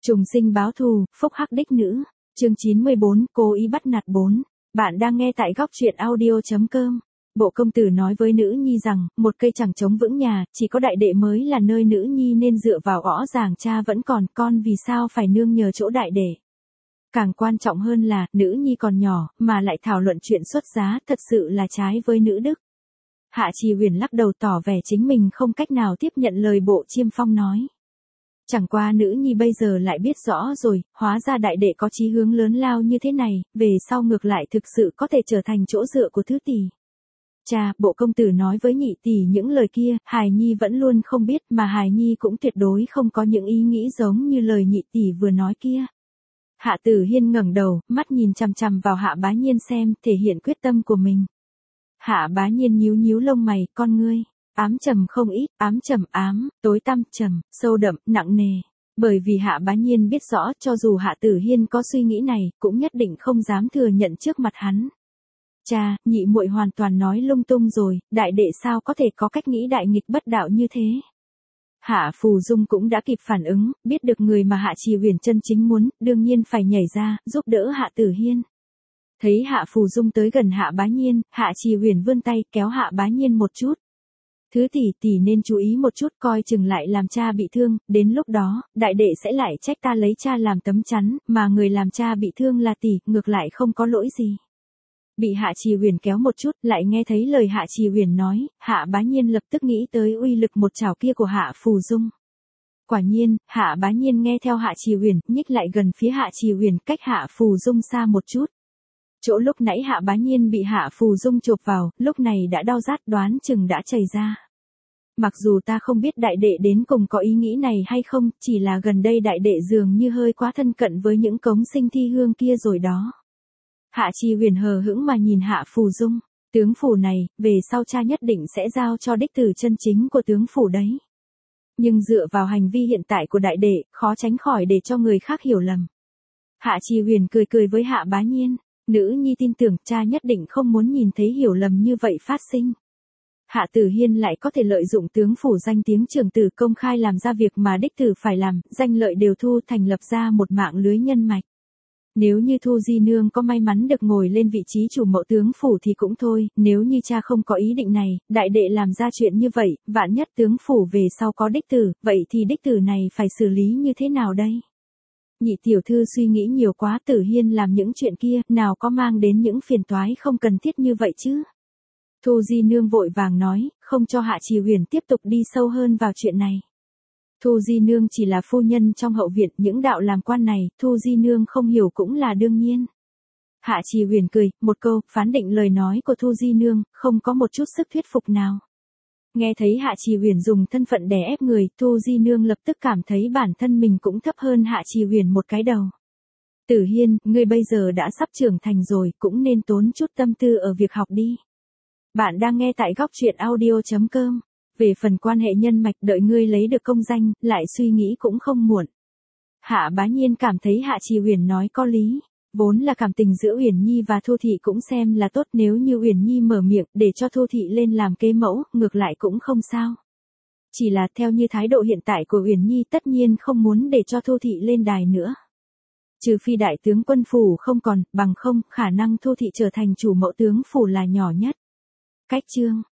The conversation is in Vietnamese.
Trùng sinh báo thù, phúc hắc đích nữ. Chương 94, cố ý bắt nạt 4. Bạn đang nghe tại góc truyện audio.com. Bộ công tử nói với nữ nhi rằng, một cây chẳng chống vững nhà, chỉ có đại đệ mới là nơi nữ nhi nên dựa vào, rõ ràng cha vẫn còn, con vì sao phải nương nhờ chỗ đại đệ. Càng quan trọng hơn là, nữ nhi còn nhỏ, mà lại thảo luận chuyện xuất giá, thật sự là trái với nữ đức. Hạ Trì Huyền lắc đầu tỏ vẻ chính mình không cách nào tiếp nhận lời Bộ Chiêm Phong nói. Chẳng qua nữ nhi bây giờ lại biết rõ rồi, hóa ra đại đệ có chí hướng lớn lao như thế này, về sau ngược lại thực sự có thể trở thành chỗ dựa của thứ tỷ. Cha, Bộ công tử nói với nhị tỷ những lời kia, hài nhi vẫn luôn không biết, mà hài nhi cũng tuyệt đối không có những ý nghĩ giống như lời nhị tỷ vừa nói kia. Hạ Tử Hiên ngẩng đầu, mắt nhìn chằm chằm vào Hạ Bá Nhiên xem, thể hiện quyết tâm của mình. Hạ Bá Nhiên nhíu nhíu lông mày, con ngươi ám trầm không ít, ám trầm ám, tối tăm trầm, sâu đậm, nặng nề. Bởi vì Hạ Bá Nhiên biết rõ, cho dù Hạ Tử Hiên có suy nghĩ này, cũng nhất định không dám thừa nhận trước mặt hắn. Cha, nhị muội hoàn toàn nói lung tung rồi, đại đệ sao có thể có cách nghĩ đại nghịch bất đạo như thế. Hạ Phù Dung cũng đã kịp phản ứng, biết được người mà Hạ Trì Huyền chân chính muốn, đương nhiên phải nhảy ra, giúp đỡ Hạ Tử Hiên. Thấy Hạ Phù Dung tới gần Hạ Bá Nhiên, Hạ Trì Huyền vươn tay kéo Hạ Bá Nhiên một chút. Thứ tỷ nên chú ý một chút, coi chừng lại làm cha bị thương, đến lúc đó, đại đệ sẽ lại trách ta lấy cha làm tấm chắn, mà người làm cha bị thương là tỷ, ngược lại không có lỗi gì. Bị Hạ Trì Huyền kéo một chút, lại nghe thấy lời Hạ Trì Huyền nói, Hạ Bá Nhiên lập tức nghĩ tới uy lực một chảo kia của Hạ Phù Dung. Quả nhiên, Hạ Bá Nhiên nghe theo Hạ Trì Huyền, nhích lại gần phía Hạ Trì Huyền, cách Hạ Phù Dung xa một chút. Chỗ lúc nãy Hạ Bá Nhiên bị Hạ Phù Dung chộp vào, lúc này đã đau rát, đoán chừng đã chảy ra. Mặc dù ta không biết đại đệ đến cùng có ý nghĩ này hay không, chỉ là gần đây đại đệ dường như hơi quá thân cận với những cống sinh thi hương kia rồi đó. Hạ Trì Huyền hờ hững mà nhìn Hạ Phù Dung, tướng phủ này, về sau cha nhất định sẽ giao cho đích tử chân chính của tướng phủ đấy. Nhưng dựa vào hành vi hiện tại của đại đệ, khó tránh khỏi để cho người khác hiểu lầm. Hạ Trì Huyền cười cười với Hạ Bá Nhiên, nữ nhi tin tưởng cha nhất định không muốn nhìn thấy hiểu lầm như vậy phát sinh. Hạ Tử Hiên lại có thể lợi dụng tướng phủ danh tiếng trưởng tử công khai làm ra việc mà đích tử phải làm, danh lợi đều thu, thành lập ra một mạng lưới nhân mạch. Nếu như Thu Di Nương có may mắn được ngồi lên vị trí chủ mẫu tướng phủ thì cũng thôi, nếu như cha không có ý định này, đại đệ làm ra chuyện như vậy, vạn nhất tướng phủ về sau có đích tử, vậy thì đích tử này phải xử lý như thế nào đây? Nhị tiểu thư suy nghĩ nhiều quá, Tử Hiên làm những chuyện kia, nào có mang đến những phiền toái không cần thiết như vậy chứ? Thu Di Nương vội vàng nói, không cho Hạ Trì Huyền tiếp tục đi sâu hơn vào chuyện này. Thu Di Nương chỉ là phu nhân trong hậu viện, những đạo làm quan này, Thu Di Nương không hiểu cũng là đương nhiên. Hạ Trì Huyền cười, một câu, phán định lời nói của Thu Di Nương, không có một chút sức thuyết phục nào. Nghe thấy Hạ Trì Huyền dùng thân phận đè ép người, Thu Di Nương lập tức cảm thấy bản thân mình cũng thấp hơn Hạ Trì Huyền một cái đầu. Tử Hiên, ngươi bây giờ đã sắp trưởng thành rồi, cũng nên tốn chút tâm tư ở việc học đi. Bạn đang nghe tại góc truyện audio.com. Về phần quan hệ nhân mạch, đợi ngươi lấy được công danh, lại suy nghĩ cũng không muộn. Hạ Bá Nhiên cảm thấy Hạ Trì Huyền nói có lý. Vốn là cảm tình giữa Uyển Nhi và Thu Thị cũng xem là tốt, nếu như Uyển Nhi mở miệng để cho Thu Thị lên làm kế mẫu, ngược lại cũng không sao. Chỉ là theo như thái độ hiện tại của Uyển Nhi tất nhiên không muốn để cho Thu Thị lên đài nữa. Trừ phi đại tướng quân phủ không còn, bằng không, khả năng Thu Thị trở thành chủ mẫu tướng phủ là nhỏ nhất. Cách chương